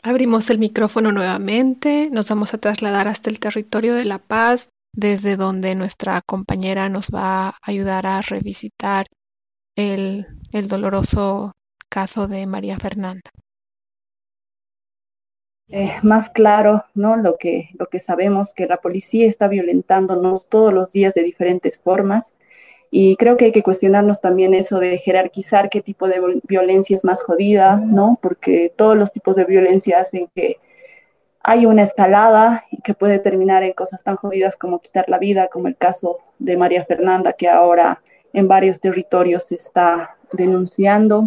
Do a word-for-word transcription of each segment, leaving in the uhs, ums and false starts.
Abrimos el micrófono nuevamente, nos vamos a trasladar hasta el territorio de La Paz, desde donde nuestra compañera nos va a ayudar a revisitar el, el doloroso caso de María Fernanda. Eh, más claro, ¿no? Lo que, lo que sabemos, que la policía está violentándonos todos los días de diferentes formas. Y creo que hay que cuestionarnos también eso de jerarquizar qué tipo de violencia es más jodida, ¿no? Porque todos los tipos de violencia hacen que hay una escalada y que puede terminar en cosas tan jodidas como quitar la vida, como el caso de María Fernanda, que ahora en varios territorios se está denunciando.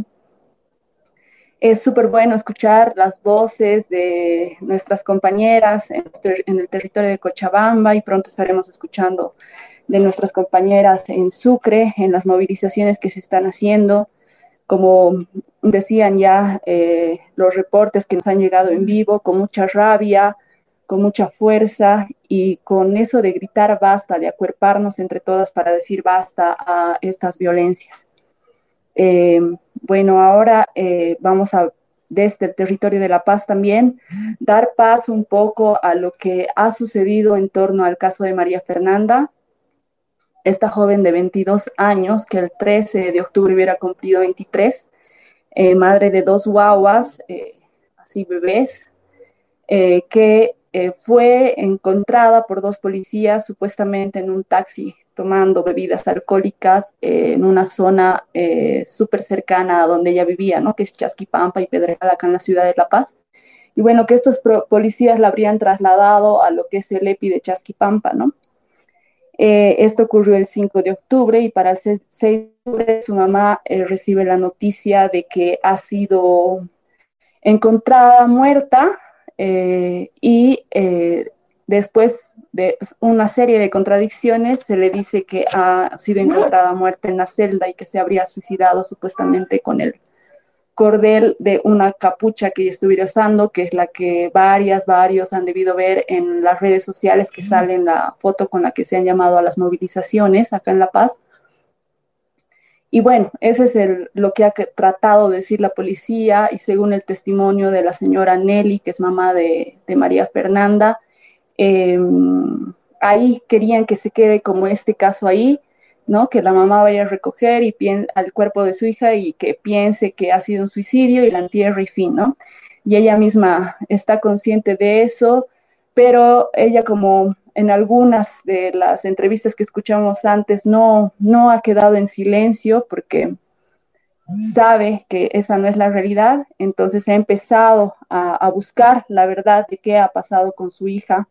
Es súper bueno escuchar las voces de nuestras compañeras en, en el territorio de Cochabamba, y pronto estaremos escuchando de nuestras compañeras en Sucre, en las movilizaciones que se están haciendo. Como decían ya eh, los reportes que nos han llegado en vivo, con mucha rabia, con mucha fuerza, y con eso de gritar basta, de acuerparnos entre todas para decir basta a estas violencias. Eh, bueno, ahora eh, vamos a, desde el territorio de La Paz también, dar paso un poco a lo que ha sucedido en torno al caso de María Fernanda, esta joven de veintidós años que el trece de octubre hubiera cumplido veintitrés, eh, madre de dos guaguas, eh, así bebés, eh, que eh, fue encontrada por dos policías supuestamente en un taxi tomando bebidas alcohólicas eh, en una zona eh, súper cercana a donde ella vivía, ¿no? Que es Chasquipampa y Pedregal, acá en la ciudad de La Paz. Y bueno, que estos policías la habrían trasladado a lo que es el EPI de Chasquipampa, ¿no? Eh, esto ocurrió el cinco de octubre, y para el seis de octubre su mamá eh, recibe la noticia de que ha sido encontrada muerta, eh, y eh, después de una serie de contradicciones se le dice que ha sido encontrada muerta en la celda y que se habría suicidado supuestamente con el cordel de una capucha que ella estuviera usando, que es la que varias, varios han debido ver en las redes sociales, que sale en la foto con la que se han llamado a las movilizaciones acá en La Paz. Y bueno, eso es el, lo que ha tratado de decir la policía, y según el testimonio de la señora Nelly, que es mamá de, de María Fernanda, eh, ahí querían que se quede como este caso ahí, ¿no? Que la mamá vaya a recoger y al cuerpo de su hija y que piense que ha sido un suicidio y la entierre y fin, ¿no? Y ella misma está consciente de eso, pero ella, como en algunas de las entrevistas que escuchamos antes, no, no ha quedado en silencio porque sabe que esa no es la realidad. Entonces ha empezado a, a buscar la verdad de qué ha pasado con su hija,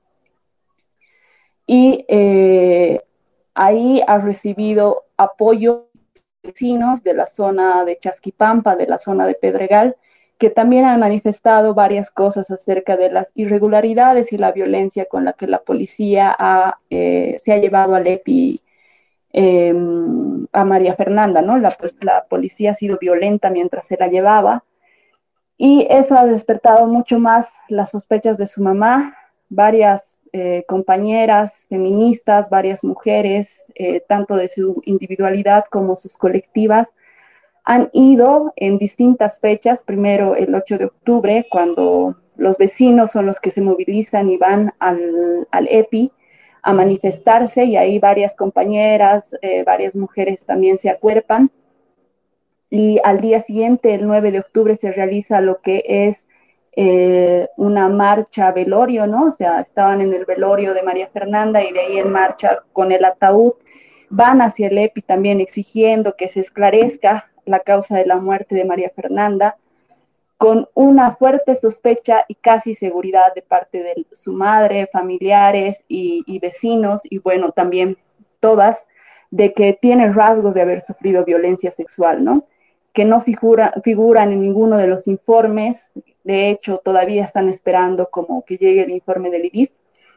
y eh, ahí ha recibido apoyo de vecinos de la zona de Chasquipampa, de la zona de Pedregal, que también han manifestado varias cosas acerca de las irregularidades y la violencia con la que la policía ha, eh, se ha llevado al EPI eh, a María Fernanda, ¿no? La, la policía ha sido violenta mientras se la llevaba, y eso ha despertado mucho más las sospechas de su mamá. Varias eh, compañeras feministas, varias mujeres, eh, tanto de su individualidad como sus colectivas, han ido en distintas fechas. Primero el ocho de octubre, cuando los vecinos son los que se movilizan y van al, al EPI a manifestarse, y ahí varias compañeras, eh, varias mujeres también se acuerpan. Y al día siguiente, el nueve de octubre, se realiza lo que es eh, una marcha velorio, ¿no? O sea, estaban en el velorio de María Fernanda, y de ahí en marcha con el ataúd van hacia el EPI también exigiendo que se esclarezca la causa de la muerte de María Fernanda, con una fuerte sospecha y casi seguridad de parte de su madre, familiares y, y vecinos, y bueno, también todas, de que tiene rasgos de haber sufrido violencia sexual, ¿no? Que no figura, figuran en ninguno de los informes. De hecho, todavía están esperando como que llegue el informe del I D I F.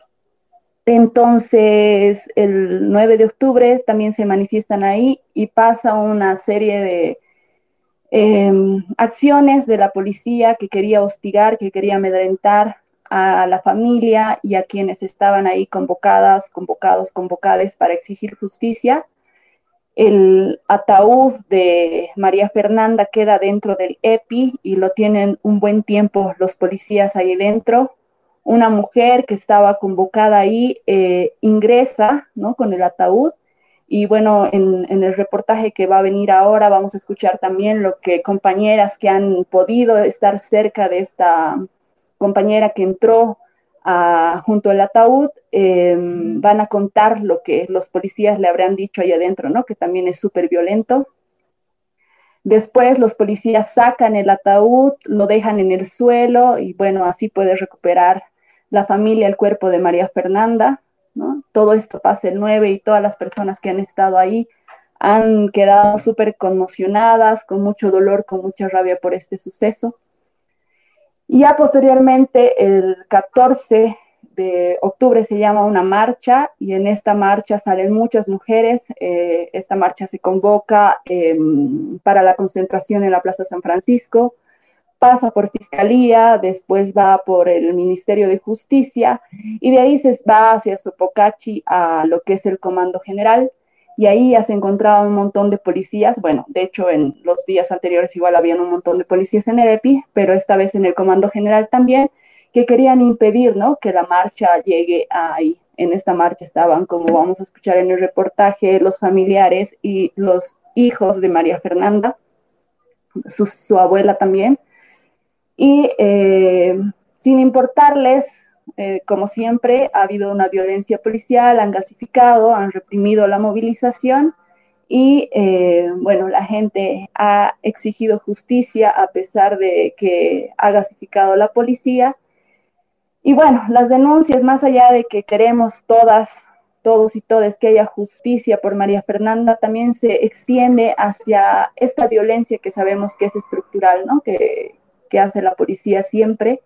Entonces, el nueve de octubre también se manifiestan ahí, y pasa una serie de eh, acciones de la policía que quería hostigar, que quería amedrentar a la familia y a quienes estaban ahí convocadas, convocados, convocadas para exigir justicia. El ataúd de María Fernanda queda dentro del E P I y lo tienen un buen tiempo los policías ahí dentro. Una mujer que estaba convocada ahí eh, ingresa, ¿no?, con el ataúd. Y bueno, en, en el reportaje que va a venir ahora vamos a escuchar también lo que compañeras que han podido estar cerca de esta compañera que entró a, junto al ataúd, eh, van a contar lo que los policías le habrán dicho ahí adentro, ¿no?, que también es súper violento. Después los policías sacan el ataúd, lo dejan en el suelo y bueno, así puede recuperar la familia el cuerpo de María Fernanda, ¿no? Todo esto pasa el nueve y todas las personas que han estado ahí han quedado súper conmocionadas, con mucho dolor, con mucha rabia por este suceso. Y ya posteriormente, el catorce de octubre se llama una marcha y en esta marcha salen muchas mujeres. Eh, esta marcha se convoca eh, para la concentración en la Plaza San Francisco, pasa por Fiscalía, después va por el Ministerio de Justicia y de ahí se va hacia Sopocachi a lo que es el Comando General. Y ahí ya se encontraban un montón de policías. Bueno, de hecho, en los días anteriores igual habían un montón de policías en el E P I, pero esta vez en el Comando General también, que querían impedir, ¿no?, que la marcha llegue ahí. En esta marcha estaban, como vamos a escuchar en el reportaje, los familiares y los hijos de María Fernanda, su, su abuela también. Y eh, sin importarles, Eh, como siempre, ha habido una violencia policial, han gasificado, han reprimido la movilización y, eh, bueno, la gente ha exigido justicia a pesar de que ha gasificado la policía. Y bueno, las denuncias, más allá de que queremos todas, todos y todas que haya justicia por María Fernanda, también se extiende hacia esta violencia que sabemos que es estructural, ¿no?, que, que hace la policía siempre.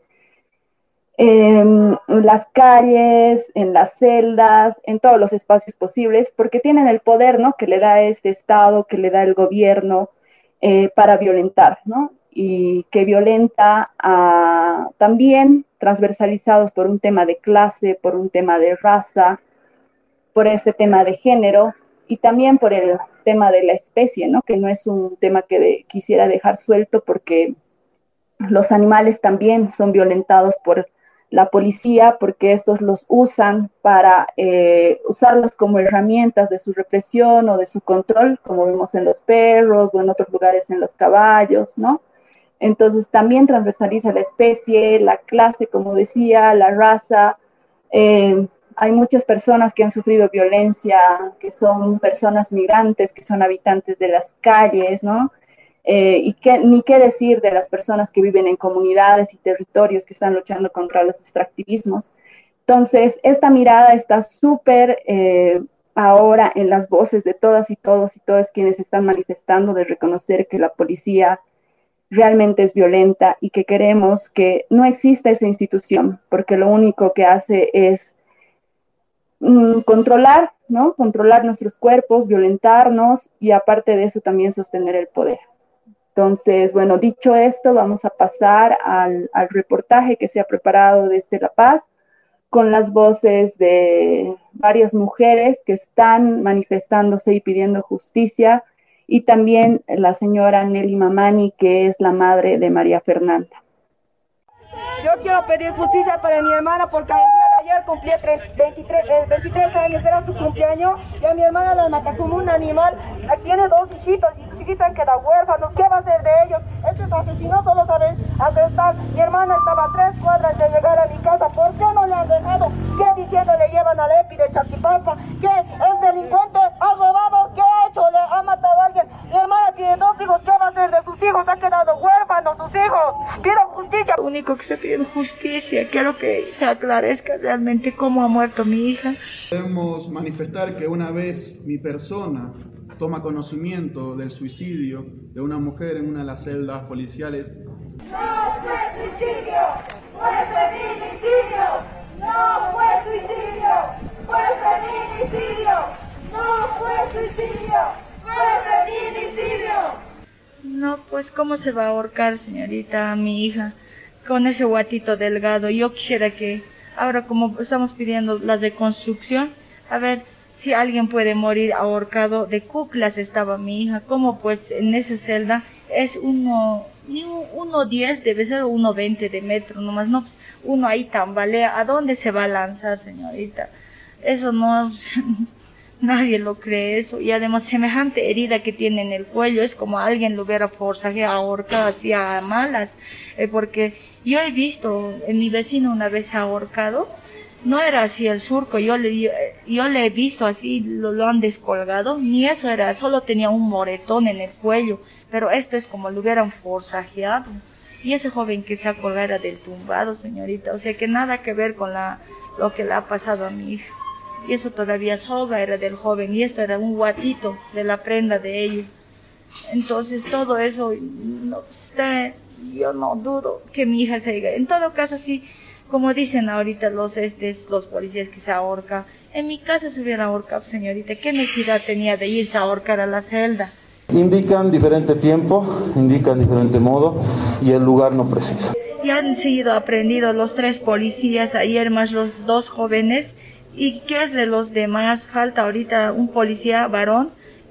En las calles, en las celdas, en todos los espacios posibles, porque tienen el poder, ¿no?, que le da este Estado, que le da el gobierno eh, para violentar, ¿no?, y que violenta a, también transversalizados por un tema de clase, por un tema de raza, por este tema de género y también por el tema de la especie, ¿no?, que no es un tema que de, quisiera dejar suelto porque los animales también son violentados por la policía porque estos los usan para eh, usarlos como herramientas de su represión o de su control, como vemos en los perros o en otros lugares en los caballos, ¿no? Entonces también transversaliza la especie, la clase, como decía, la raza. Eh, hay muchas personas que han sufrido violencia, que son personas migrantes, que son habitantes de las calles, ¿no? Eh, y que, ni qué decir de las personas que viven en comunidades y territorios que están luchando contra los extractivismos. Entonces, esta mirada está súper eh, ahora en las voces de todas y todos y todas quienes están manifestando, de reconocer que la policía realmente es violenta y que queremos que no exista esa institución, porque lo único que hace es mm, controlar, ¿no? Controlar nuestros cuerpos, violentarnos y aparte de eso también sostener el poder. Entonces, bueno, dicho esto, vamos a pasar al, al reportaje que se ha preparado desde La Paz con las voces de varias mujeres que están manifestándose y pidiendo justicia y también la señora Nelly Mamani, que es la madre de María Fernanda. Yo quiero pedir justicia para mi hermana porque el día de ayer cumplí veintitrés, eh, veintitrés años, era su cumpleaños, y a mi hermana la mata como un animal. Tiene dos hijitos y sus hijitos han quedado huérfanos. ¿Qué va a hacer de ellos? Estos asesinos solo saben dónde están. Mi hermana estaba a tres cuadras de llegar a mi casa. ¿Por qué no le han dejado? ¿Qué diciendo le llevan al E P I de Chacipalpa? ¿Qué es delincuente? ¿Ha robado? ¿Qué ha hecho? ¿Le ha matado a alguien? Mi hermana tiene dos hijos. ¿Qué va a hacer de sus hijos? Ha quedado huérfanos sus hijos. Pido justicia. Lo único que se pide es justicia. Quiero que se aclarezca realmente cómo ha muerto mi hija. Podemos manifestar que una vez mi persona toma conocimiento del suicidio de una mujer en una de las celdas policiales. No fue suicidio, fue feminicidio. No fue suicidio, fue feminicidio. No fue suicidio, fue feminicidio. No, pues cómo se va a ahorcar, señorita, a mi hija con ese guatito delgado. Yo quisiera que ahora, como estamos pidiendo la reconstrucción, a ver, si alguien puede morir ahorcado, de cuclas estaba mi hija, como pues en esa celda es uno, ni uno diez, debe ser uno veinte de metro nomás, no, pues uno ahí tambalea, ¿a dónde se va a lanzar, señorita? Eso no, nadie lo cree eso, y además semejante herida que tiene en el cuello, es como alguien lo hubiera forzajeado, ahorcado así a malas, eh, porque yo he visto en mi vecino una vez ahorcado, no era así el surco, yo le, yo le he visto así, lo, lo han descolgado, ni eso era, solo tenía un moretón en el cuello, pero esto es como lo hubieran forzajeado. Y ese joven que se ha colgado era del tumbado, señorita, o sea que nada que ver con la, lo que le ha pasado a mi hija. Y eso todavía sobra, era del joven, y esto era un guatito de la prenda de ella. Entonces todo eso, no, usted, yo no dudo que mi hija se haya, en todo caso sí, como dicen ahorita los estes, los policías que se ahorcan, en mi casa se hubiera ahorcado, señorita, ¿qué necesidad tenía de irse a ahorcar a la celda? Indican diferente tiempo, indican diferente modo y el lugar no precisa. Y han sido aprendidos los tres policías ayer más los dos jóvenes. ¿Y qué es de los demás? Falta ahorita un policía varón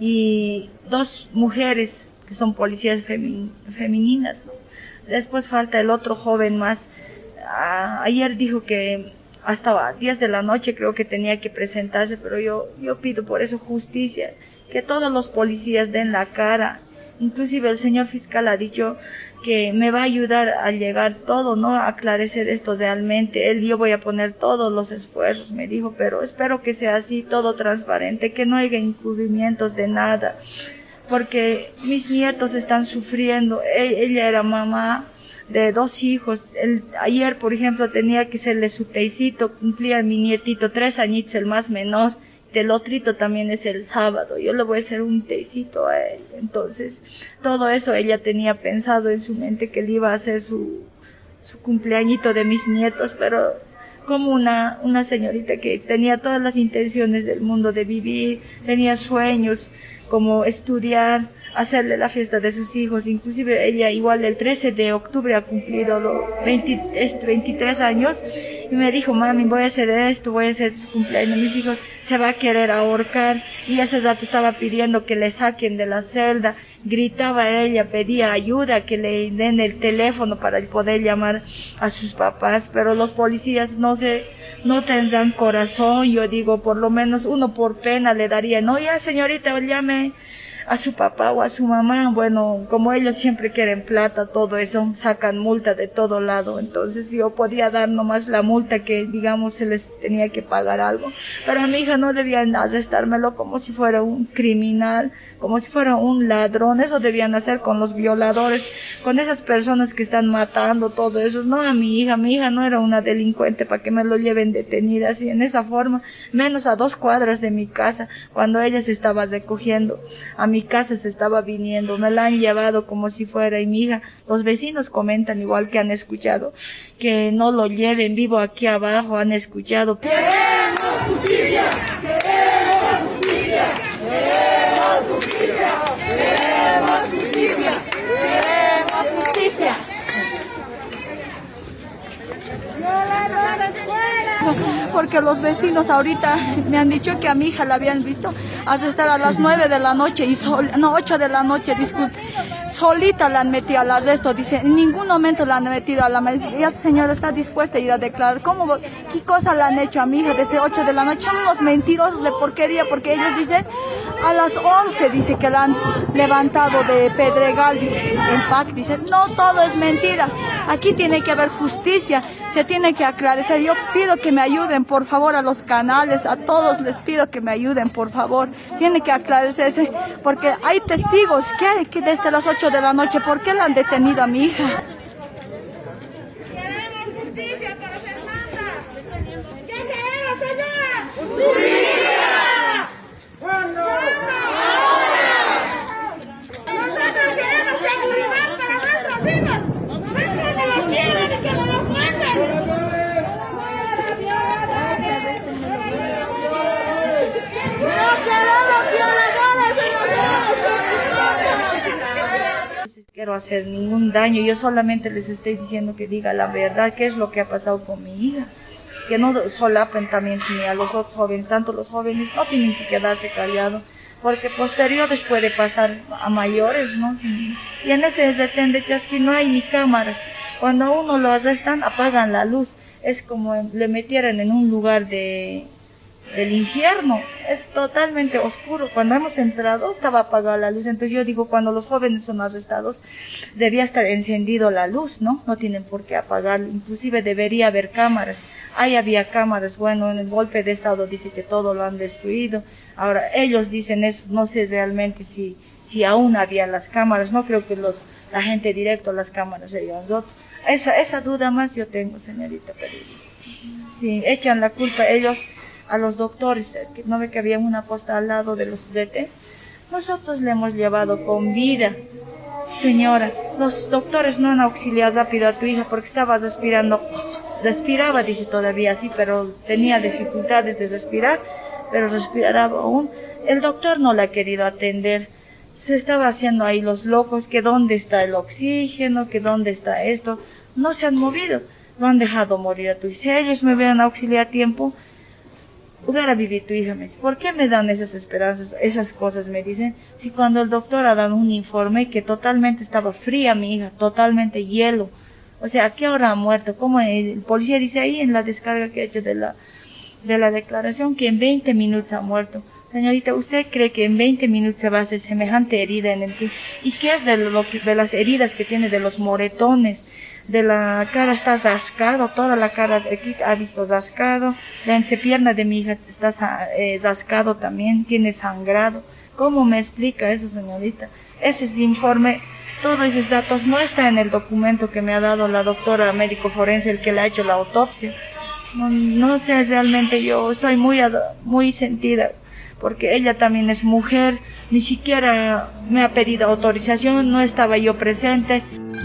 y dos mujeres que son policías femi femeninas, ¿no? Después falta el otro joven más. Ah, ayer dijo que hasta diez de la noche creo que tenía que presentarse, pero yo, yo pido por eso justicia, que todos los policías den la cara. Inclusive el señor fiscal ha dicho que me va a ayudar a llegar todo, ¿no? A aclarecer esto realmente. Él, yo voy a poner todos los esfuerzos, me dijo, pero espero que sea así, todo transparente, que no haya encubrimientos de nada, porque mis nietos están sufriendo. E ella era mamá de dos hijos. El, ayer, por ejemplo, tenía que serle su teicito, cumplía mi nietito tres añitos, el más menor. Del otrito también es el sábado, yo le voy a hacer un tecito a él. Entonces, todo eso ella tenía pensado en su mente, que le iba a hacer su, su cumpleañito de mis nietos, pero como una, una señorita que tenía todas las intenciones del mundo de vivir, tenía sueños como estudiar, hacerle la fiesta de sus hijos. Inclusive ella igual el trece de octubre ha cumplido los veinte, veintitrés años y me dijo, mami, voy a hacer esto, voy a hacer su cumpleaños, mis hijos se va a querer ahorcar. Y hace rato estaba pidiendo que le saquen de la celda, gritaba ella, pedía ayuda, que le den el teléfono para poder llamar a sus papás, pero los policías no se, no tendrán corazón. Yo digo, por lo menos uno por pena le daría, no, ya señorita, llame a su papá o a su mamá. Bueno, como ellos siempre quieren plata, todo eso, sacan multa de todo lado. Entonces yo podía dar nomás la multa que, digamos, se les tenía que pagar algo. Pero a mi hija no debían arrestármelo como si fuera un criminal, como si fuera un ladrón. Eso debían hacer con los violadores, con esas personas que están matando, todo eso. No a mi hija, mi hija no era una delincuente para que me lo lleven detenida así, en esa forma, menos a dos cuadras de mi casa, cuando ella se estaba recogiendo. A mi casa se estaba viniendo, me la han llevado como si fuera, y mi hija, los vecinos comentan igual que han escuchado, que no lo lleven vivo aquí abajo, han escuchado. ¡Queremos justicia! ¡Queremos justicia! ¡Queremos justicia! ¡Queremos justicia! ¡Queremos justicia! Porque los vecinos ahorita me han dicho que a mi hija la habían visto arrestar a las nueve de la noche y sol, no, ocho de la noche, disculpe, solita la han metido al arresto. Dice, en ningún momento la han metido a la mesa. Y esa señora está dispuesta a ir a declarar. ¿Cómo, qué cosa le han hecho a mi hija desde ocho de la noche? Son unos mentirosos de porquería, porque ellos dicen a las once, dice que la han levantado de Pedregal, dice, en P A C, dice, no, todo es mentira. Aquí tiene que haber justicia, se tiene que aclarecer. Yo pido que me ayuden, por favor, a los canales, a todos les pido que me ayuden, por favor. Tiene que aclarecerse, porque hay testigos que, que desde las ocho de la noche, ¿por qué la han detenido a mi hija? ¡Queremos justicia para Fernanda! ¿Qué queremos, señora? ¡Justicia! ¿Cuándo? Nosotros queremos seguridad para nuestros hijos. No que nos violen y que no nos maten. No quiero hacer ningún daño, yo solamente les estoy diciendo que diga la verdad, qué es lo que ha pasado con mi hija, que no solapen también ni a los otros jóvenes, tanto los jóvenes no tienen que quedarse callados, porque posteriores puede pasar a mayores, ¿no? Y en ese retén de Chasqui no hay ni cámaras. Cuando a uno lo arrestan, apagan la luz. Es como le metieran en un lugar de del infierno. Es totalmente oscuro. Cuando hemos entrado, estaba apagada la luz. Entonces yo digo, cuando los jóvenes son arrestados, debía estar encendido la luz, ¿no? No tienen por qué apagarlo. Inclusive debería haber cámaras. Ahí había cámaras. Bueno, en el golpe de estado dice que todo lo han destruido. Ahora, ellos dicen eso. No sé realmente si, si aún había las cámaras. No creo que los, la gente directo a las cámaras se hayan roto. Esa, esa duda más yo tengo, señorita periodista. Sí, echan la culpa ellos a los doctores, que no ve que había una posta al lado de los Z T. Nosotros le hemos llevado con vida, señora. Los doctores no han auxiliado rápido a tu hija porque estaba respirando, respiraba, dice todavía así, pero tenía dificultades de respirar, pero respiraba aún. El doctor no la ha querido atender. Se estaba haciendo ahí los locos, que dónde está el oxígeno, que dónde está esto. No se han movido, lo han dejado morir a tu hija. Si ellos me hubieran auxiliado a tiempo, hubiera vivido tu hija. Me dice, ¿por qué me dan esas esperanzas, esas cosas? Me dicen, si cuando el doctor ha dado un informe que totalmente estaba fría mi hija, totalmente hielo. O sea, ¿a qué hora ha muerto? Como el policía dice ahí en la descarga que ha hecho de la, de la declaración, que en veinte minutos ha muerto. Señorita, ¿usted cree que en veinte minutos se va a hacer semejante herida en el pie? ¿Y qué es de, lo que, de las heridas que tiene, de los moretones? De la cara está rascado, toda la cara de aquí ha visto rascado, la entrepierna de mi hija está eh, rascado también, tiene sangrado. ¿Cómo me explica eso, señorita? Ese es informe, todos esos datos no están en el documento que me ha dado la doctora médico forense, el que le ha hecho la autopsia. No, no sé, realmente yo estoy muy, muy sentida, porque ella también es mujer, ni siquiera me ha pedido autorización, no estaba yo presente.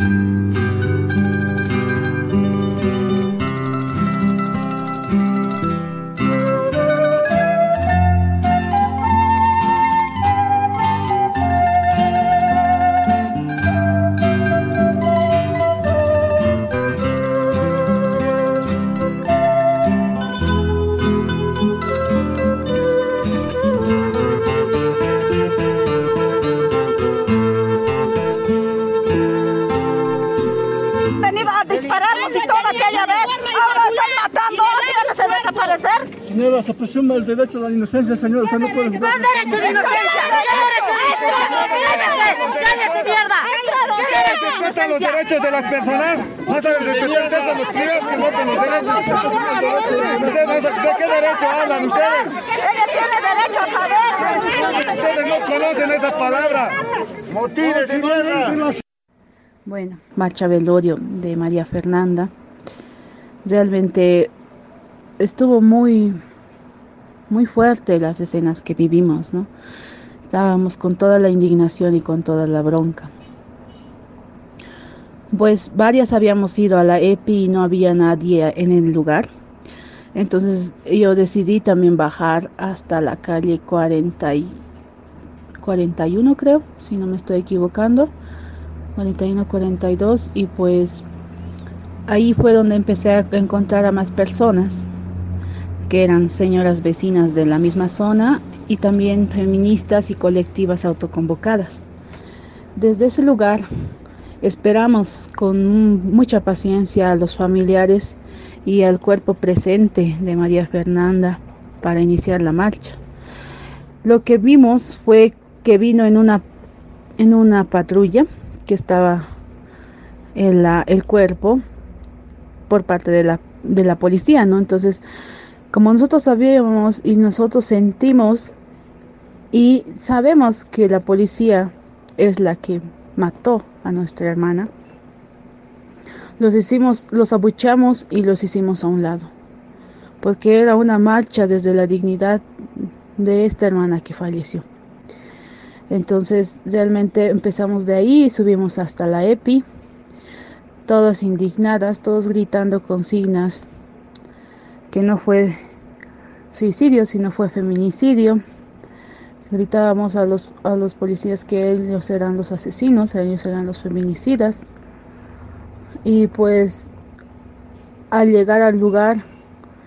Señora, se presume el derecho a la inocencia, señora. Usted no puede jugar. ¿Cuál derecho de inocencia? ¿Qué derecho de inocencia? ¡Cállate, mierda! ¿Qué respetan los derechos de las personas? No saben respetar desde los privados que rompen los derechos. ¿Ustedes de qué derecho hablan ustedes? Ella tiene derecho a saber. Ustedes no conocen esa palabra. ¡Motines, mierda! Bueno, marcha velorio de María Fernanda. Realmente estuvo muy, muy fuerte las escenas que vivimos, ¿no? Estábamos con toda la indignación y con toda la bronca. Pues varias habíamos ido a la E P I y no había nadie en el lugar. Entonces yo decidí también bajar hasta la calle cuarenta y, cuarenta y uno, creo, si no me estoy equivocando. cuarenta y uno, cuarenta y dos, y pues ahí fue donde empecé a encontrar a más personas que eran señoras vecinas de la misma zona y también feministas y colectivas autoconvocadas. Desde ese lugar esperamos con mucha paciencia a los familiares y al cuerpo presente de María Fernanda para iniciar la marcha. Lo que vimos fue que vino en una, en una patrulla que estaba en la, el cuerpo por parte de la, de la policía, ¿no? Entonces, como nosotros sabíamos y nosotros sentimos y sabemos que la policía es la que mató a nuestra hermana, los hicimos, los abuchamos y los hicimos a un lado, porque era una marcha desde la dignidad de esta hermana que falleció. Entonces realmente empezamos de ahí y subimos hasta la E P I, todas indignadas, todos gritando consignas que no fue suicidio, sino fue feminicidio. Gritábamos a los, a los policías que ellos eran los asesinos, ellos eran los feminicidas. Y pues al llegar al lugar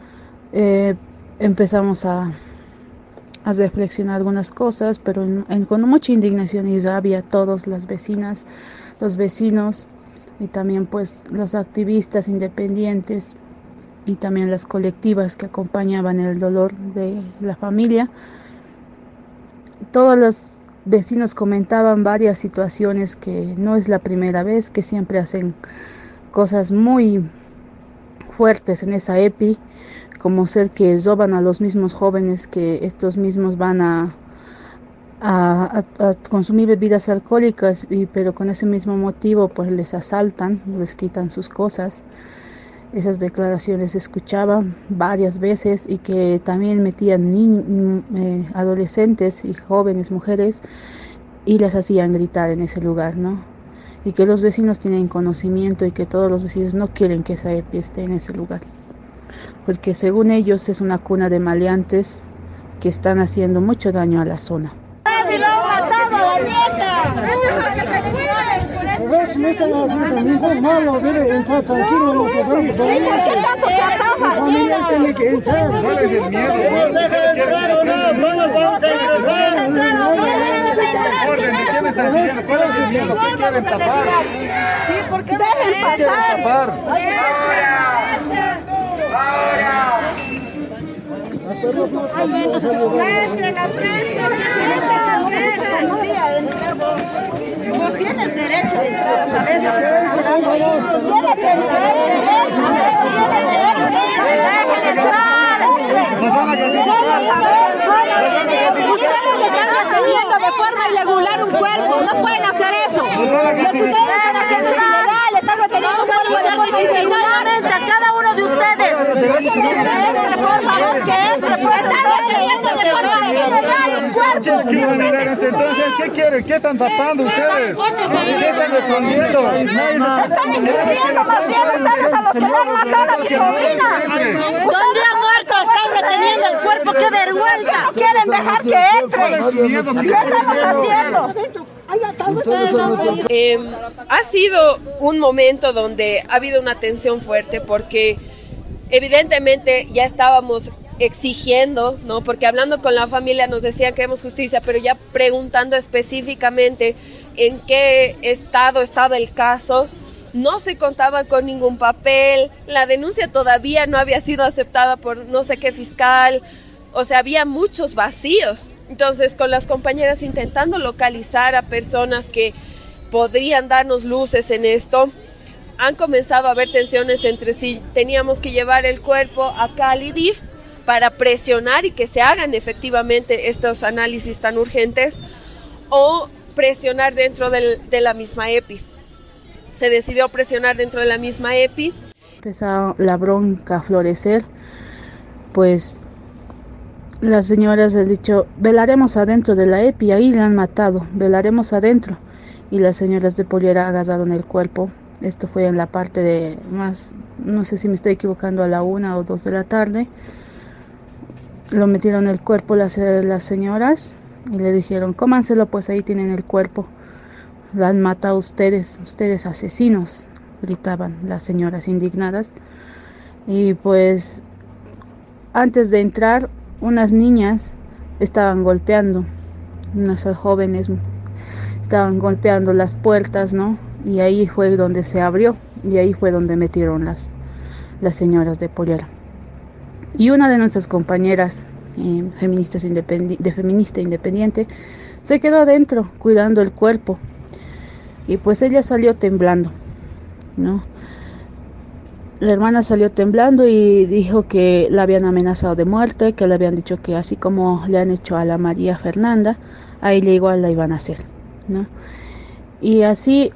eh, empezamos a, a reflexionar algunas cosas, pero en, en, con mucha indignación y rabia, todos, las vecinas, los vecinos y también pues los activistas independientes y también las colectivas que acompañaban el dolor de la familia. Todos los vecinos comentaban varias situaciones, que no es la primera vez, que siempre hacen cosas muy fuertes en esa E P I, como ser que roban a los mismos jóvenes, que estos mismos van a, a, a, a consumir bebidas alcohólicas, y, pero con ese mismo motivo pues les asaltan, les quitan sus cosas. Esas declaraciones se escuchaban varias veces, y que también metían ni, eh, adolescentes y jóvenes mujeres y las hacían gritar en ese lugar, ¿no? Y que los vecinos tienen conocimiento y que todos los vecinos no quieren que esa E P I esté en ese lugar, porque según ellos es una cuna de maleantes que están haciendo mucho daño a la zona. No están haciendo ningún malo, debe entrar tranquilo, no se van. Sí, ¿por qué tanto se ataja? La familia tiene que entrar. ¿Cuál es el miedo? ¿No dejan entrar o no? ¿Cuándo vamos a ingresar? Orden, ¿de qué me están diciendo? ¿Cuál es el miedo? ¿Qué quieren tapar? Sí, ¿por qué dejen pasar? ¿Qué quieren tapar? Entren, vos tienes derecho de entrar a saber lo que están hablando. Tiene que entrar, tiene derecho de entrar. Ustedes están reteniendo de forma irregular un cuerpo, no pueden hacer eso. Lo que ustedes están haciendo es ilegal, están reteniendo un cuerpo de forma irregular. A cada uno de ustedes. Por favor, que entre, pues están reteniendo de forma ilegal un cuerpo. Entonces, ¿qué quieren? ¿Qué están tapando ustedes? ¿Qué están escondiendo? Están encubriendo más bien ustedes a los que le han matado a mi sobrina. ¿Dónde ha muerto? Están reteniendo el cuerpo, qué vergüenza. No quieren dejar que entre. ¿Qué estamos haciendo? Eh, ha sido un momento donde ha habido una tensión fuerte, porque evidentemente ya estábamos exigiendo, ¿no? Porque hablando con la familia nos decían que queremos justicia, pero ya preguntando específicamente en qué estado estaba el caso, no se contaba con ningún papel, la denuncia todavía no había sido aceptada por no sé qué fiscal, o sea, había muchos vacíos. Entonces, con las compañeras intentando localizar a personas que podrían darnos luces en esto, han comenzado a haber tensiones entre si teníamos que llevar el cuerpo acá al I D I F para presionar y que se hagan efectivamente estos análisis tan urgentes, o presionar dentro del, de la misma E P I. Se decidió presionar dentro de la misma E P I. Empezó la bronca a florecer, pues las señoras han dicho, velaremos adentro de la E P I, ahí le han matado, velaremos adentro. Y las señoras de Pollera agarraron el cuerpo. Esto fue en la parte de más, no sé si me estoy equivocando, a la una o dos de la tarde. Lo metieron el cuerpo las, las señoras y le dijeron, cómanselo, pues ahí tienen el cuerpo. Lo han matado ustedes, ustedes asesinos, gritaban las señoras indignadas. Y pues antes de entrar, unas niñas estaban golpeando, unas jóvenes estaban golpeando las puertas, ¿no? Y ahí fue donde se abrió, y ahí fue donde metieron las, las señoras de Pollera. Y una de nuestras compañeras eh, feministas independi- de feminista independiente se quedó adentro cuidando el cuerpo, y pues ella salió temblando, ¿no? La hermana salió temblando y dijo que la habían amenazado de muerte, que le habían dicho que así como le han hecho a la María Fernanda, a ella igual la iban a hacer, ¿no? Y así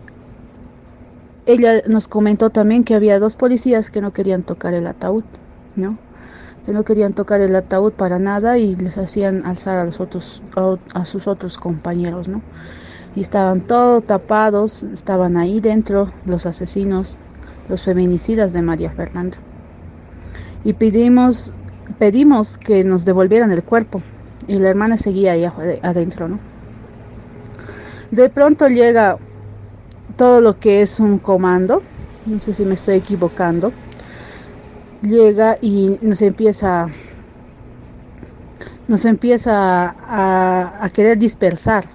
ella nos comentó también que había dos policías que no querían tocar el ataúd, ¿no? Que no querían tocar el ataúd para nada y les hacían alzar a los otros, a, a sus otros compañeros, ¿no? Y estaban todos tapados, estaban ahí dentro los asesinos, los feminicidas de María Fernanda. Y pedimos, pedimos que nos devolvieran el cuerpo, y la hermana seguía ahí adentro, ¿no? De pronto llega todo lo que es un comando, no sé si me estoy equivocando, llega y nos empieza nos empieza a, a querer dispersar,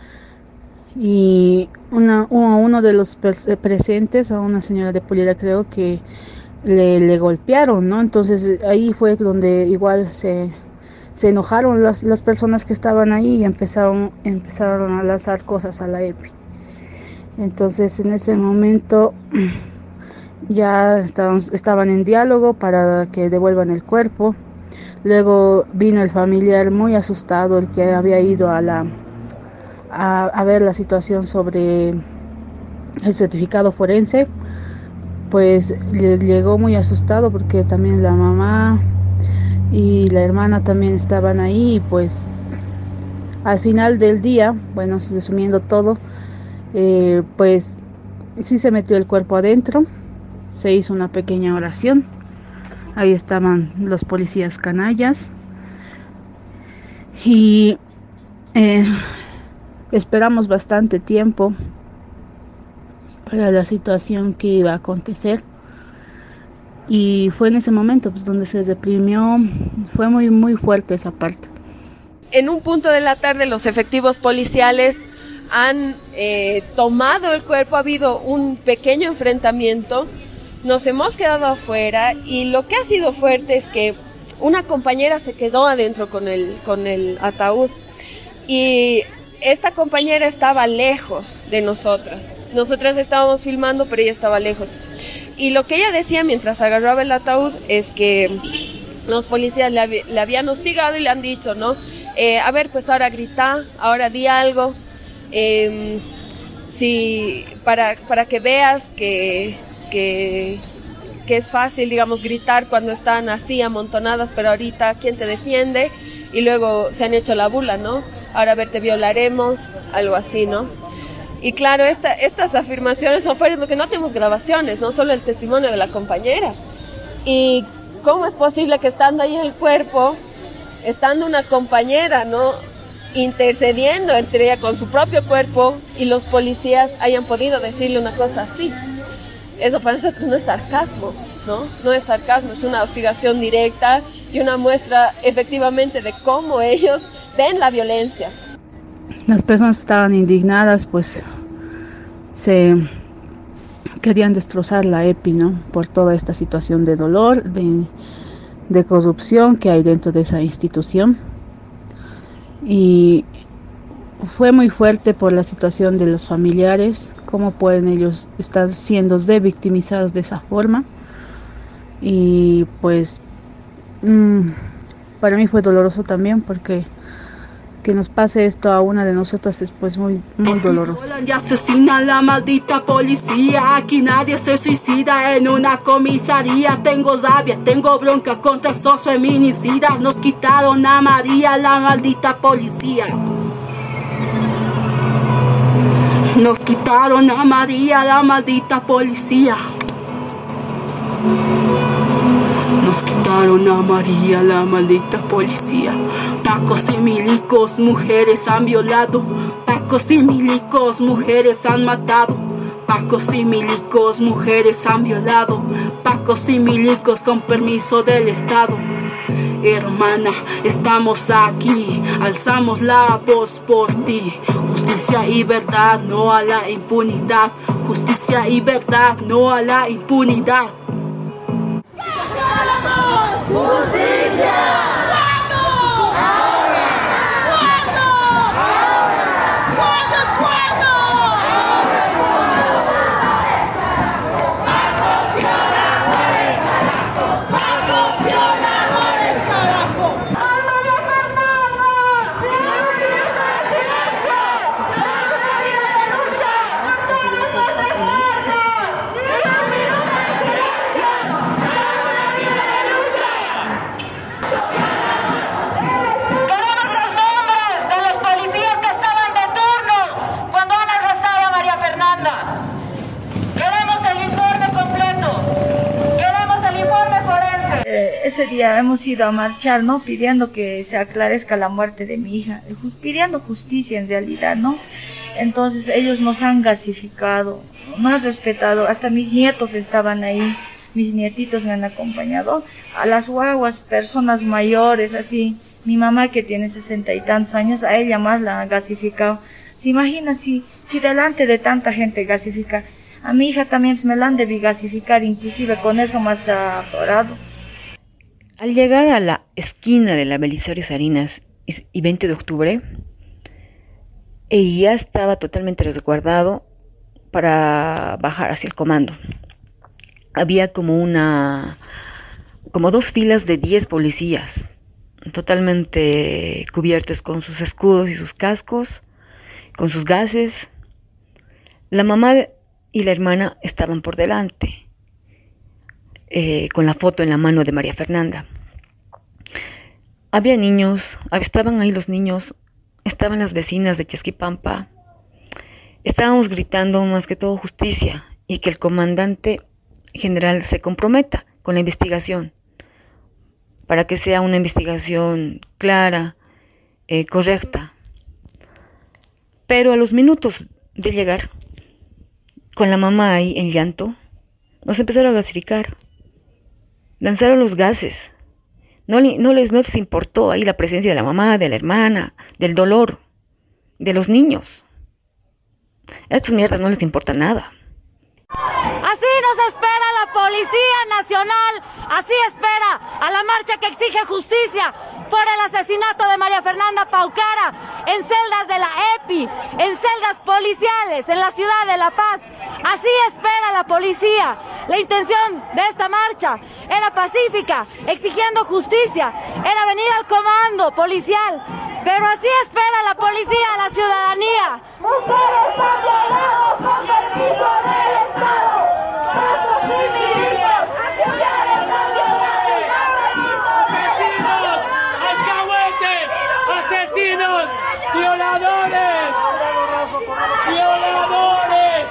y una, uno, uno de los presentes, a una señora de Pollera creo que le, le golpearon, ¿no? Entonces ahí fue donde igual se, se enojaron las, las personas que estaban ahí y empezaron, empezaron a lanzar cosas a la E P I. Entonces en ese momento ya estaban, estaban en diálogo para que devuelvan el cuerpo. Luego vino el familiar muy asustado, el que había ido a, la, a, a ver la situación sobre el certificado forense, pues le llegó muy asustado porque también la mamá y la hermana también estaban ahí, y pues al final del día, bueno, resumiendo todo, eh, pues sí se metió el cuerpo adentro, se hizo una pequeña oración. Ahí estaban los policías canallas y eh, esperamos bastante tiempo para la situación que iba a acontecer, y fue en ese momento pues donde se deprimió. Fue muy muy fuerte esa parte. En un punto de la tarde los efectivos policiales han eh, tomado el cuerpo, ha habido un pequeño enfrentamiento. Nos hemos quedado afuera, y lo que ha sido fuerte es que una compañera se quedó adentro con el, con el ataúd, y esta compañera estaba lejos de nosotras. Nosotras estábamos filmando, pero ella estaba lejos. Y lo que ella decía mientras agarraba el ataúd es que los policías le, le habían hostigado y le han dicho, ¿no? Eh, a ver, pues ahora grita, ahora di algo, eh, si, para, para que veas que... Que, que es fácil, digamos, gritar cuando están así amontonadas, pero ahorita, ¿quién te defiende? Y luego se han hecho la burla, ¿no? Ahora, a ver, te violaremos, algo así, ¿no? Y claro, esta, estas afirmaciones son fuertes porque no tenemos grabaciones, no solo el testimonio de la compañera. Y ¿cómo es posible que estando ahí el cuerpo, estando una compañera, ¿no?, intercediendo entre ella con su propio cuerpo, y los policías hayan podido decirle una cosa así? Eso para nosotros no es sarcasmo, ¿no? No es sarcasmo, es una hostigación directa y una muestra efectivamente de cómo ellos ven la violencia. Las personas estaban indignadas, pues se querían destrozar la E P I, ¿no? Por toda esta situación de dolor, de, de corrupción que hay dentro de esa institución. Y fue muy fuerte por la situación de los familiares, cómo pueden ellos estar siendo revictimizados de esa forma. Y pues mmm, para mí fue doloroso también, porque que nos pase esto a una de nosotras es pues muy, muy doloroso. Y asesina a la maldita policía, aquí nadie se suicida en una comisaría. Tengo rabia, tengo bronca contra estos feminicidas, nos quitaron a María, la maldita policía. Nos quitaron a María, la maldita policía. Nos quitaron a María, la maldita policía. Pacos y milicos, mujeres han violado. Pacos y milicos, mujeres han matado. Pacos y milicos, mujeres han violado. Pacos y milicos con permiso del Estado. Hermana, estamos aquí, alzamos la voz por ti. Justicia y verdad, no a la impunidad. Justicia y verdad, no a la impunidad. ¡Justicia! Ese día hemos ido a marchar, ¿no? Pidiendo que se aclarezca la muerte de mi hija, pidiendo justicia en realidad, ¿no? Entonces ellos nos han gasificado, no han respetado, hasta mis nietos estaban ahí, mis nietitos me han acompañado, a las guaguas, personas mayores, así, mi mamá que tiene sesenta y tantos años, a ella más la han gasificado. ¿Se imagina si, si delante de tanta gente gasifica? A mi hija también me la han de gasificar, inclusive con eso más atorado. Al llegar a la esquina de la Belisario Salinas y veinte de octubre, ella estaba totalmente resguardado para bajar hacia el comando. Había como una, como dos filas de diez policías, totalmente cubiertos con sus escudos y sus cascos, con sus gases. La mamá y la hermana estaban por delante, eh, con la foto en la mano de María Fernanda. Había niños, estaban ahí los niños, estaban las vecinas de Chasquipampa. Estábamos gritando más que todo justicia y que el comandante general se comprometa con la investigación para que sea una investigación clara, eh, correcta. Pero a los minutos de llegar, con la mamá ahí en llanto, nos empezaron a gasificar. Lanzaron los gases. No, no, les, no les importó ahí la presencia de la mamá, de la hermana, del dolor, de los niños. A estos mierdas no les importa nada. Así nos espera la Policía Nacional, así espera a la marcha que exige justicia por el asesinato de María Fernanda Paucara en celdas de la E P I, en celdas policiales en la ciudad de La Paz. Así espera la policía. La intención de esta marcha era pacífica, exigiendo justicia, era venir al comando policial, pero así espera la policía a la ciudadanía. Mujeres han violado con permiso del Estado. Nuestros civiles, mujeres han violado con permiso del Estado. ¡Alcahuetes! ¡Asesinos! ¡Violadores! ¡Violadores!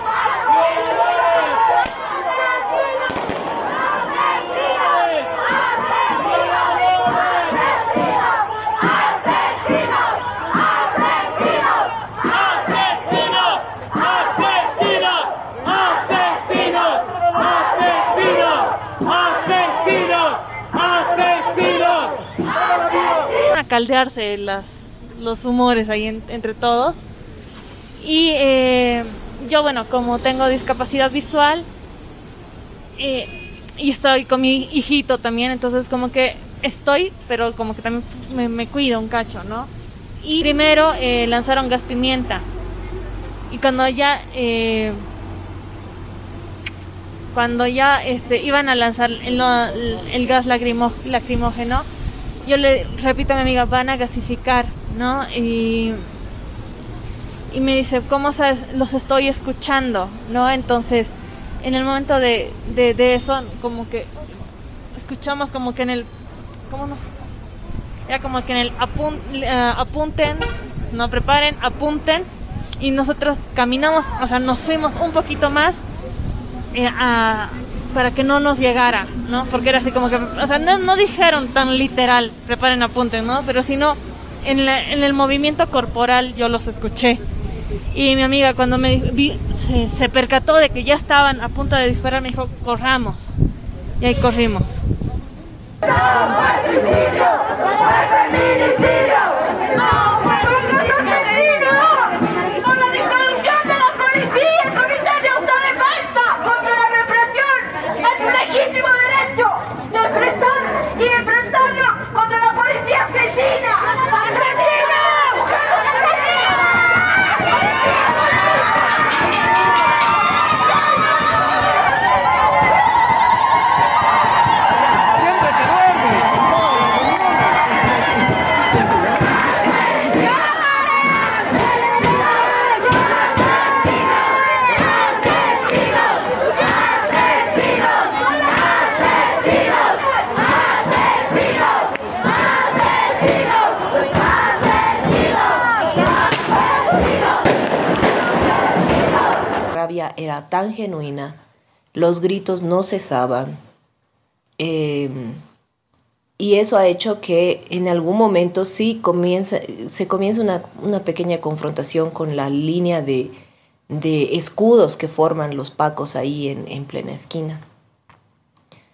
caldearse las, los humores ahí en, entre todos. Y eh, yo, bueno, como tengo discapacidad visual eh, y estoy con mi hijito también, entonces como que estoy, pero como que también me, me cuido un cacho, ¿no? Y primero eh, lanzaron gas pimienta, y cuando ya eh, cuando ya este, iban a lanzar el, el gas lacrimo, lacrimógeno, yo le repito a mi amiga, van a gasificar, ¿no? Y, y me dice, ¿cómo sabes? Los estoy escuchando, ¿no? Entonces, en el momento de, de, de eso, como que escuchamos como que en el, ¿cómo nos? Era como que en el apun, uh, apunten, no preparen, apunten, y nosotros caminamos, o sea, nos fuimos un poquito más eh, a... para que no nos llegara, ¿no? Porque era así como que, o sea, no, no dijeron tan literal, preparen, apunten, ¿no? Pero sino en, la, en el movimiento corporal yo los escuché. Y mi amiga cuando me vi, se, se percató de que ya estaban a punto de disparar, me dijo, corramos. Y ahí corrimos. ¡No fue suicidio! ¡Fue feminicidio! ¡No fue feminicidio! ¡Con la disolución de la policía, el comité de autodefensa contra la represión! ¡Es un legítimo derecho de expresar y enfrentarnos contra la policía asesina! ¡Asesina! Era tan genuina, los gritos no cesaban, eh, y eso ha hecho que en algún momento sí comienza, se comienza una, una pequeña confrontación con la línea de, de escudos que forman los pacos ahí en, en plena esquina.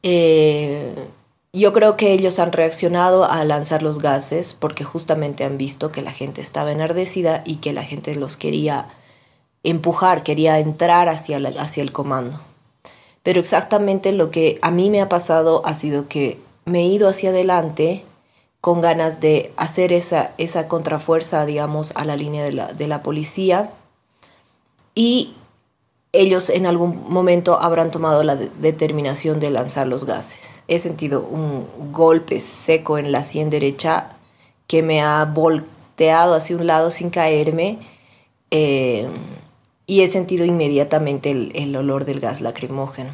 Eh, yo creo que ellos han reaccionado a lanzar los gases porque justamente han visto que la gente estaba enardecida y que la gente los quería empujar, quería entrar hacia, la, hacia el comando. Pero exactamente lo que a mí me ha pasado ha sido que me he ido hacia adelante con ganas de hacer esa, esa contrafuerza, digamos, a la línea de la, de la policía, y ellos en algún momento habrán tomado la de- determinación de lanzar los gases. He sentido un golpe seco en la sien derecha que me ha volteado hacia un lado sin caerme, eh, y he sentido inmediatamente el, el olor del gas lacrimógeno.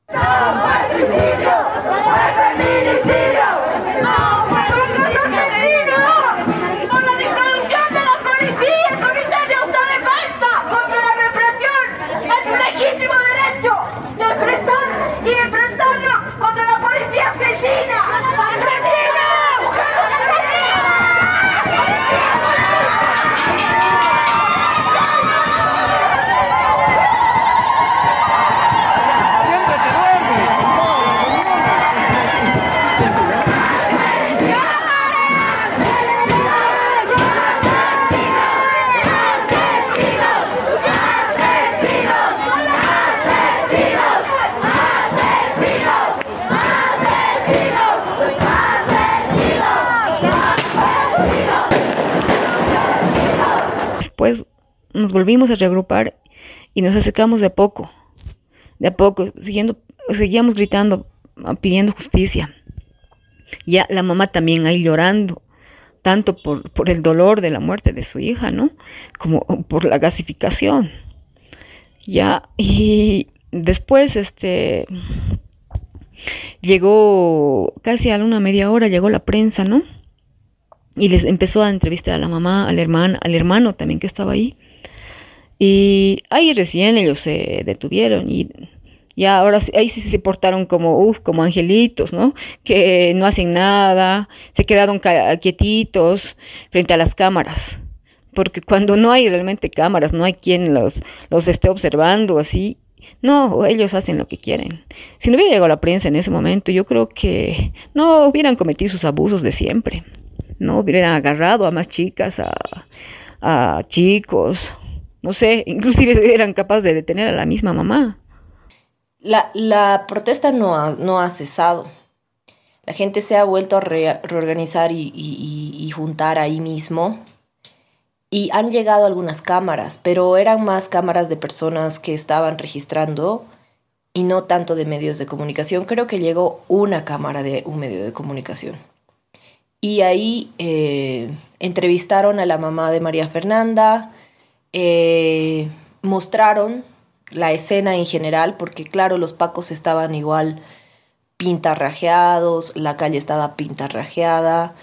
Después nos volvimos a reagrupar y nos acercamos de a poco, de a poco, siguiendo, seguíamos gritando, pidiendo justicia. Ya la mamá también ahí llorando, tanto por, por el dolor de la muerte de su hija, ¿no? Como por la gasificación. Ya, y después, este, llegó, casi a una media hora, llegó la prensa, ¿no? Y les empezó a entrevistar a la mamá, al hermano, al hermano también que estaba ahí. Y ahí recién ellos se detuvieron y ya ahora sí- ahí sí se portaron como, uf, como angelitos, ¿no? Que no hacen nada, se quedaron ca- quietitos frente a las cámaras. Porque cuando no hay realmente cámaras, no hay quien los, los esté observando así, no, ellos hacen lo que quieren. Si no hubiera llegado la prensa en ese momento, yo creo que no hubieran cometido sus abusos de siempre. No hubieran agarrado a más chicas, a, a chicos, no sé, inclusive eran capaces de detener a la misma mamá. La, la protesta no ha, no ha cesado. La gente se ha vuelto a re- reorganizar y, y- y- y juntar ahí mismo. Y han llegado algunas cámaras, pero eran más cámaras de personas que estaban registrando y no tanto de medios de comunicación. Creo que llegó una cámara de un medio de comunicación. Y ahí eh, entrevistaron a la mamá de María Fernanda, eh, mostraron la escena en general, porque claro, los pacos estaban igual pintarrajeados, la calle estaba pintarrajeada,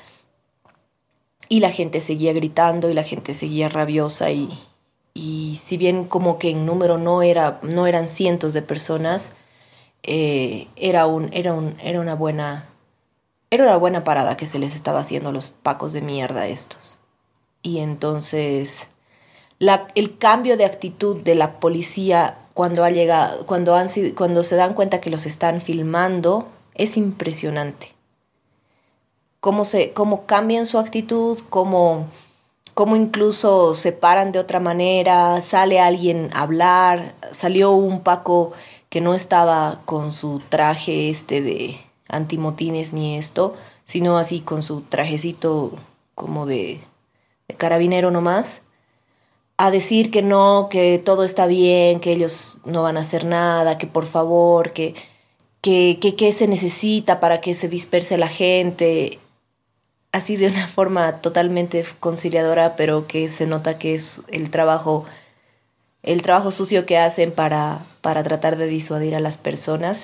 y la gente seguía gritando y la gente seguía rabiosa, y, y si bien como que en número no, era, no eran cientos de personas, eh, era, un, era, un, era una buena... Era una buena parada que se les estaba haciendo a los pacos de mierda estos. Y entonces, la, el cambio de actitud de la policía cuando, ha llegado, cuando, han, sido- cuando se dan cuenta que los están filmando es impresionante. Cómo, se, cómo cambian su actitud, cómo, cómo incluso se paran de otra manera, sale alguien a hablar, salió un paco que no estaba con su traje este de antimotines ni esto, sino así con su trajecito como de, de carabinero nomás, a decir que no, que todo está bien, que ellos no van a hacer nada, que por favor, que, que, que, que se necesita para que se disperse la gente, así de una forma totalmente conciliadora, pero que se nota que es el trabajo, el trabajo sucio que hacen para, para tratar de disuadir a las personas.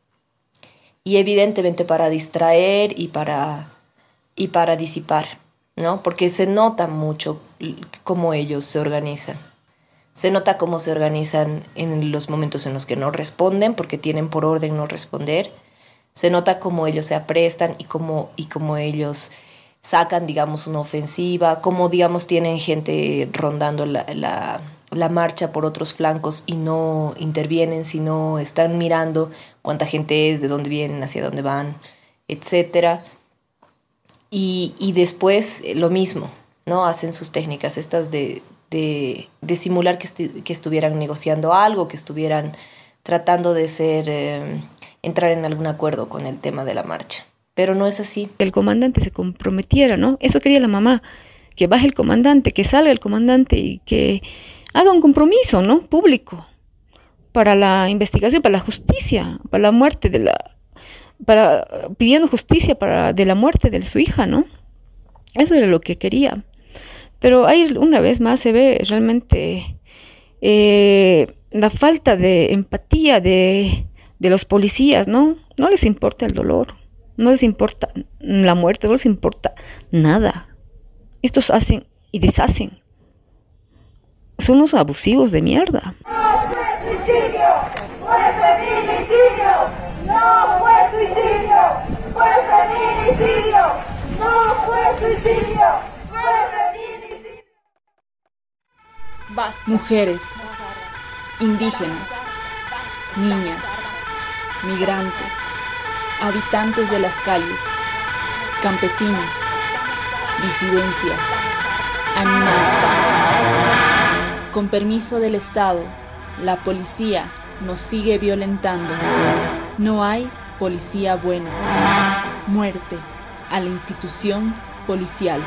Y evidentemente para distraer y para, y para disipar, ¿no? Porque se nota mucho cómo ellos se organizan. Se nota cómo se organizan en los momentos en los que no responden, porque tienen por orden no responder. Se nota cómo ellos se aprestan y cómo, y cómo ellos sacan, digamos, una ofensiva, cómo, digamos, tienen gente rondando la, la, la marcha por otros flancos y no intervienen, sino están mirando cuánta gente es, de dónde vienen, hacia dónde van, etcétera. Y, y después lo mismo, ¿no? Hacen sus técnicas estas de, de, de simular que, esti- que estuvieran negociando algo, que estuvieran tratando de ser, eh, entrar en algún acuerdo con el tema de la marcha. Pero no es así. Que el comandante se comprometiera, ¿no? Eso quería la mamá, que baje el comandante, que salga el comandante y que haga un compromiso, ¿no? Público para la investigación, para la justicia, para la muerte de la, para pidiendo justicia para de la muerte de su hija, ¿no? Eso era lo que quería. Pero ahí una vez más se ve realmente eh, la falta de empatía de, de los policías, ¿no? No les importa el dolor, no les importa la muerte, no les importa nada. Estos hacen y deshacen. Son unos abusivos de mierda. No fue suicidio, fue feminicidio. No fue suicidio, fue feminicidio. No fue suicidio, fue feminicidio. Basta. Mujeres, indígenas, niñas, migrantes, habitantes de las calles, campesinos, disidencias, animales. Con permiso del Estado, la policía nos sigue violentando. No hay policía buena. Muerte a la institución policial.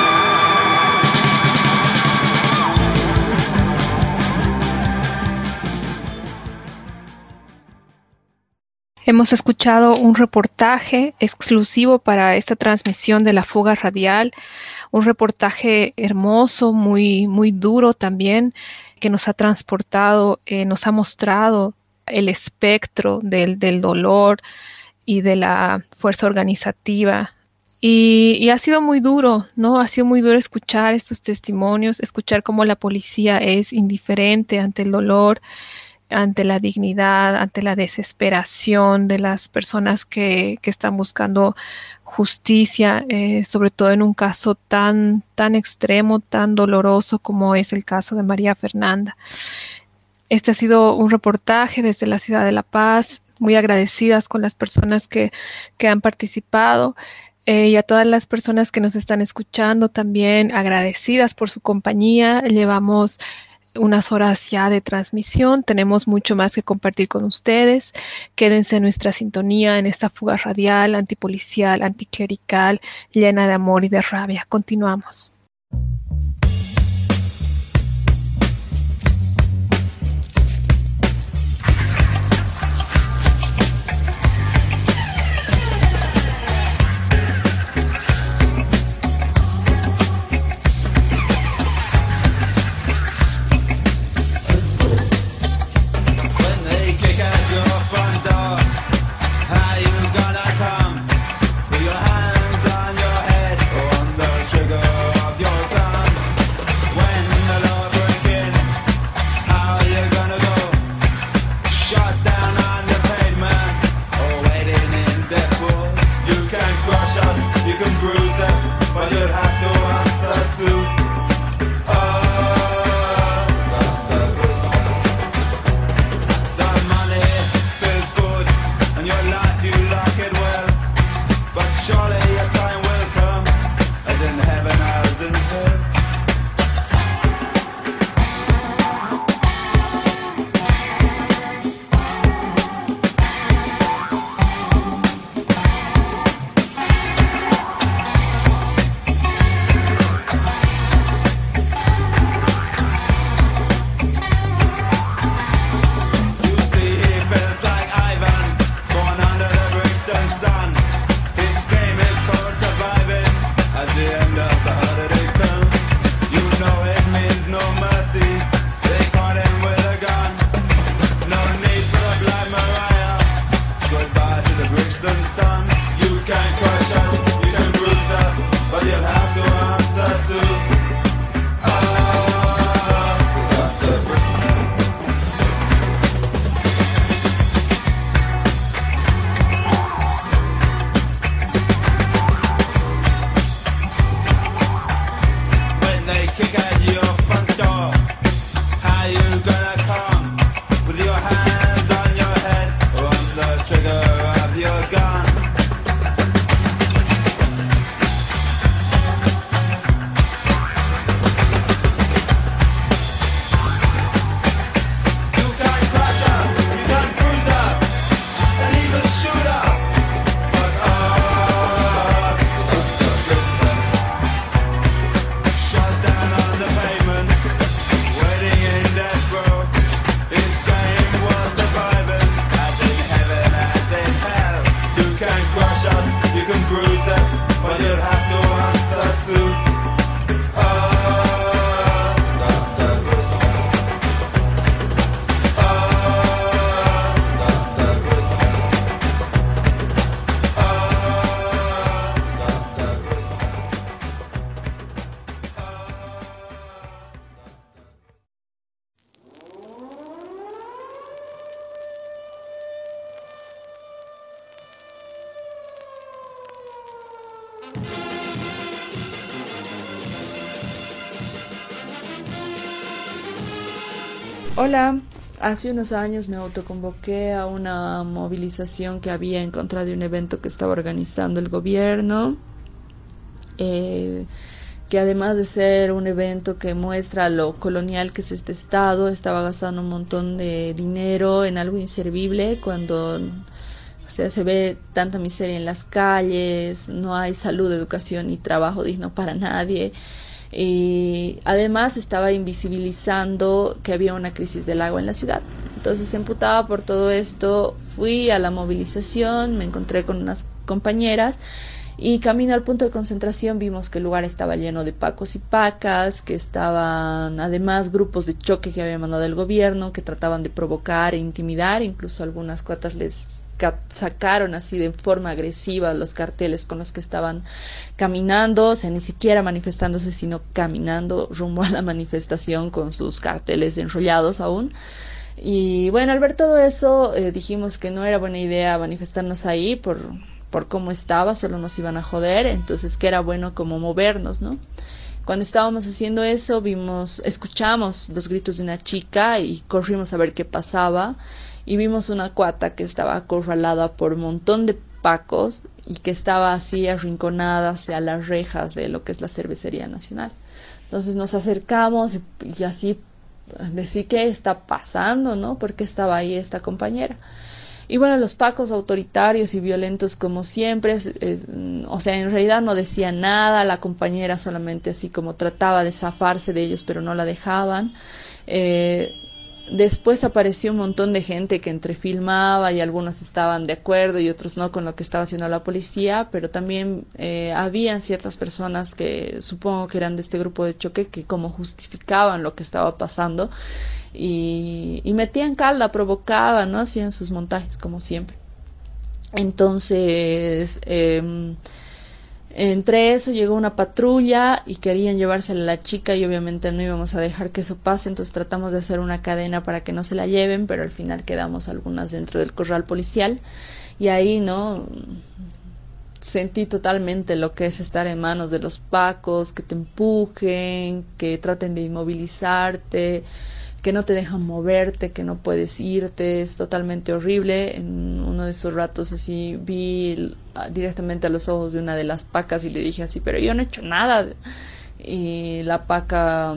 Hemos escuchado un reportaje exclusivo para esta transmisión de la fuga radial, un reportaje hermoso, muy, muy duro también, que nos ha transportado, eh, nos ha mostrado el espectro del, del dolor y de la fuerza organizativa. Y, y ha sido muy duro, ¿no? Ha sido muy duro escuchar estos testimonios, escuchar cómo la policía es indiferente ante el dolor, ante la dignidad, ante la desesperación de las personas que, que están buscando justicia, eh, sobre todo en un caso tan, tan extremo, tan doloroso como es el caso de María Fernanda. Este ha sido un reportaje desde la ciudad de La Paz, muy agradecidas con las personas que, que han participado. Eh, y a todas las personas que nos están escuchando también agradecidas por su compañía. Llevamos unas horas ya de transmisión, tenemos mucho más que compartir con ustedes. Quédense en nuestra sintonía en esta fuga radial, antipolicial, anticlerical, llena de amor y de rabia. Continuamos. Your hands on your head, on the trigger of your gun. crush us, you can bruise us, but you'll have to answer to all of the good. All of the good. All of the good. Hola, hace unos años me autoconvoqué a una movilización que había en contra de un evento que estaba organizando el gobierno, eh, que además de ser un evento que muestra lo colonial que es este estado, estaba gastando un montón de dinero en algo inservible cuando, o sea, se ve tanta miseria en las calles, no hay salud, educación ni trabajo digno para nadie. Y además estaba invisibilizando que había una crisis del agua en la ciudad. Entonces, emputada por todo esto, fui a la movilización, me encontré con unas compañeras y camino al punto de concentración vimos que el lugar estaba lleno de pacos y pacas, que estaban además grupos de choque que había mandado el gobierno, que trataban de provocar e intimidar, incluso algunas cuatas les sacaron así de forma agresiva los carteles con los que estaban caminando, o sea, ni siquiera manifestándose, sino caminando rumbo a la manifestación con sus carteles enrollados aún. Y bueno, al ver todo eso, eh, dijimos que no era buena idea manifestarnos ahí por, por cómo estaba, solo nos iban a joder, entonces que era bueno como movernos, ¿no? Cuando estábamos haciendo eso, vimos, escuchamos los gritos de una chica y corrimos a ver qué pasaba. Y vimos una cuata que estaba acorralada por un montón de pacos y que estaba así arrinconada hacia las rejas de lo que es la Cervecería Nacional. Entonces nos acercamos y, y así decir qué está pasando, ¿no? ¿Por qué estaba ahí esta compañera? Y bueno, los pacos autoritarios y violentos como siempre, eh, o sea, en realidad no decían nada, la compañera solamente así como trataba de zafarse de ellos, pero no la dejaban. Eh, Después apareció un montón de gente que entre filmaba y algunos estaban de acuerdo y otros no con lo que estaba haciendo la policía, pero también eh, habían ciertas personas que supongo que eran de este grupo de choque que como justificaban lo que estaba pasando y, y metían calda, provocaban, ¿no? Hacían sus montajes como siempre. Entonces, eh, entre eso llegó una patrulla y querían llevársela a la chica y obviamente no íbamos a dejar que eso pase, entonces tratamos de hacer una cadena para que no se la lleven, pero al final quedamos algunas dentro del corral policial y ahí no sentí totalmente lo que es estar en manos de los pacos, que te empujen, que traten de inmovilizarte, que no te dejan moverte, que no puedes irte, es totalmente horrible. En uno de esos ratos así vi directamente a los ojos de una de las pacas y le dije así, pero yo no he hecho nada. Y la paca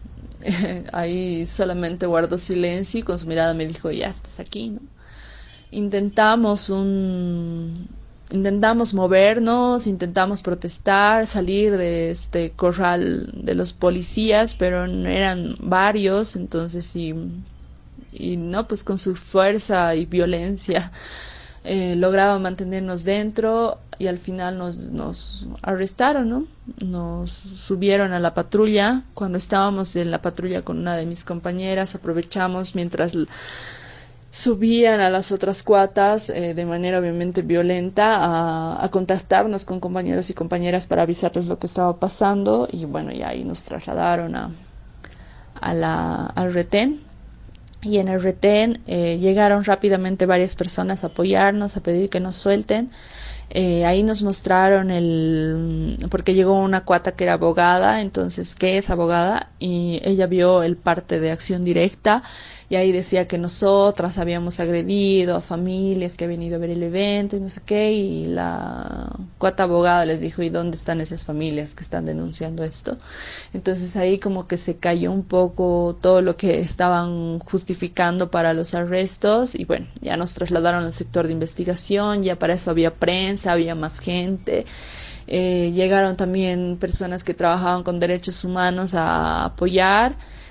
ahí solamente guardó silencio y con su mirada me dijo, ya estás aquí, ¿no? Intentamos un... Intentamos movernos, intentamos protestar, salir de este corral de los policías, pero eran varios, entonces y, y no, pues con su fuerza y violencia eh, lograban mantenernos dentro y al final nos, nos arrestaron, ¿no? Nos subieron a la patrulla. Cuando estábamos en la patrulla con una de mis compañeras, aprovechamos mientras subían a las otras cuatas eh, de manera obviamente violenta a, a contactarnos con compañeros y compañeras para avisarles lo que estaba pasando y bueno, y ahí nos trasladaron a, a la, al retén y en el retén eh, llegaron rápidamente varias personas a apoyarnos, a pedir que nos suelten. Eh, ahí nos mostraron el, porque llegó una cuata que era abogada, entonces, ¿qué es abogada? Y ella vio el parte de acción directa y ahí decía que nosotras habíamos agredido a familias que habían ido a ver el evento y no sé qué, y la cuata abogada les dijo, ¿y dónde están esas familias que están denunciando esto? Entonces ahí como que se cayó un poco todo lo que estaban justificando para los arrestos y bueno, ya nos trasladaron al sector de investigación, ya para eso había prensa, había más gente. Eh, llegaron también personas que trabajaban con derechos humanos a apoyar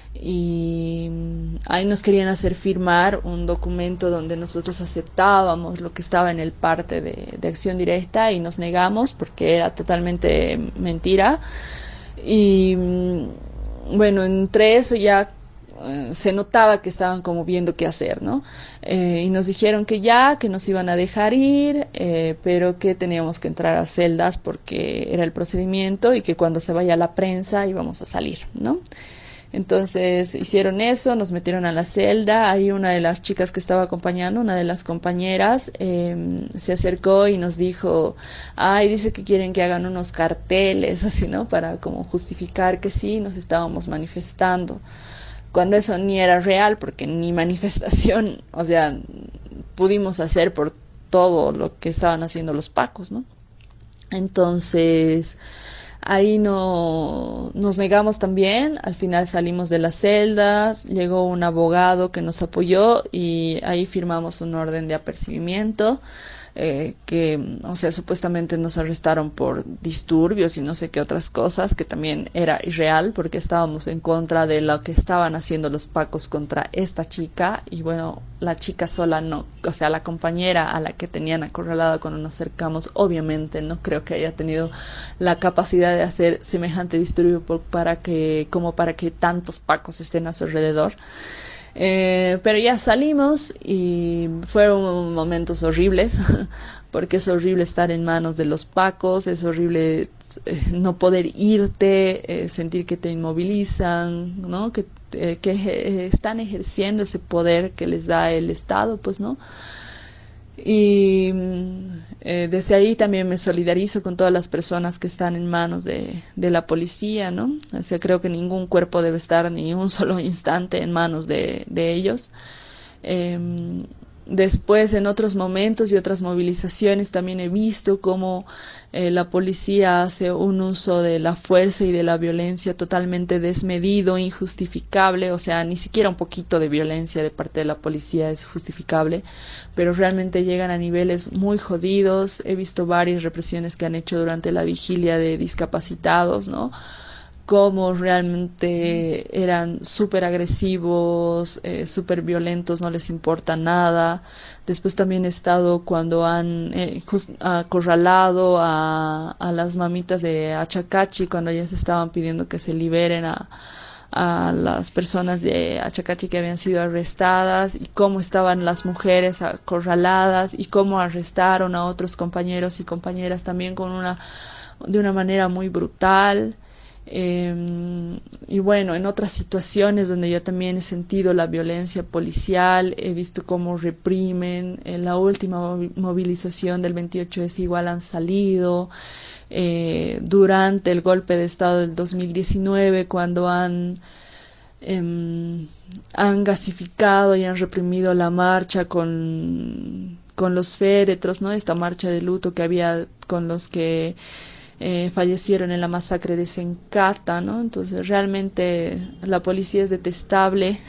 y ahí nos querían hacer firmar un documento donde nosotros aceptábamos lo que estaba en el parte de, de acción directa y nos negamos porque era totalmente mentira. Y bueno, entre eso ya eh, se notaba que estaban como viendo qué hacer, ¿no? Eh, y nos dijeron que ya, que nos iban a dejar ir, eh, pero que teníamos que entrar a celdas porque era el procedimiento y que cuando se vaya la prensa íbamos a salir, ¿no? Entonces hicieron eso, nos metieron a la celda. Ahí una de las chicas que estaba acompañando, una de las compañeras, eh, se acercó y nos dijo, ay, dice que quieren que hagan unos carteles, así, ¿no? Para como justificar que sí, nos estábamos manifestando. Cuando eso ni era real, porque ni manifestación, o sea, pudimos hacer por todo lo que estaban haciendo los pacos, ¿no? Entonces ahí no nos negamos también. Al final salimos de las celdas, llegó un abogado que nos apoyó y ahí firmamos un orden de apercibimiento, eh, que, o sea, supuestamente nos arrestaron por disturbios y no sé qué otras cosas, que también era irreal porque estábamos en contra de lo que estaban haciendo los pacos contra esta chica. Y bueno, la chica sola no, o sea, la compañera a la que tenían acorralada cuando nos acercamos, obviamente no creo que haya tenido la capacidad de hacer semejante disturbio por, para que, como para que tantos pacos estén a su alrededor. Eh, pero ya salimos y fueron momentos horribles, porque es horrible estar en manos de los pacos, es horrible eh, no poder irte, eh, sentir que te inmovilizan, ¿no? Que, eh, que eh, están ejerciendo ese poder que les da el Estado, pues, ¿no? Y eh, desde ahí también me solidarizo con todas las personas que están en manos de, de la policía, ¿no? O sea, creo que ningún cuerpo debe estar ni un solo instante en manos de, de ellos. Eh, después, en otros momentos y otras movilizaciones, también he visto cómo eh, la policía hace un uso de la fuerza y de la violencia totalmente desmedido, injustificable. O sea, ni siquiera un poquito de violencia de parte de la policía es justificable, pero realmente llegan a niveles muy jodidos. He visto varias represiones que han hecho durante la vigilia de discapacitados, ¿no? Cómo realmente eran súper agresivos, eh, súper violentos, no les importa nada. Después también he estado cuando han eh, just, acorralado a, a las mamitas de Achacachi, cuando ellas estaban pidiendo que se liberen a, a las personas de Achacachi que habían sido arrestadas, y cómo estaban las mujeres acorraladas, y cómo arrestaron a otros compañeros y compañeras también con una, de una manera muy brutal. Eh, y bueno, en otras situaciones donde yo también he sentido la violencia policial, he visto cómo reprimen. En la última movilización del veintiocho es igual han salido, eh, durante el golpe de estado del dos mil diecinueve, cuando han eh, han gasificado y han reprimido la marcha con, con los féretros, ¿no? Esta marcha de luto que había con los que Eh, fallecieron en la masacre de Sencata, ¿no? Entonces realmente la policía es detestable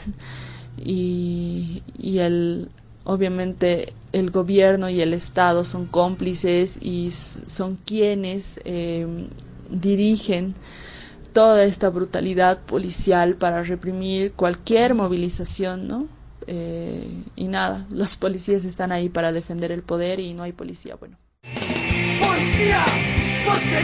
y, y el, obviamente el gobierno y el Estado son cómplices y son quienes eh, dirigen toda esta brutalidad policial para reprimir cualquier movilización, ¿no? Eh, y nada, los policías están ahí para defender el poder y no hay policía bueno. ¡Policía! Porque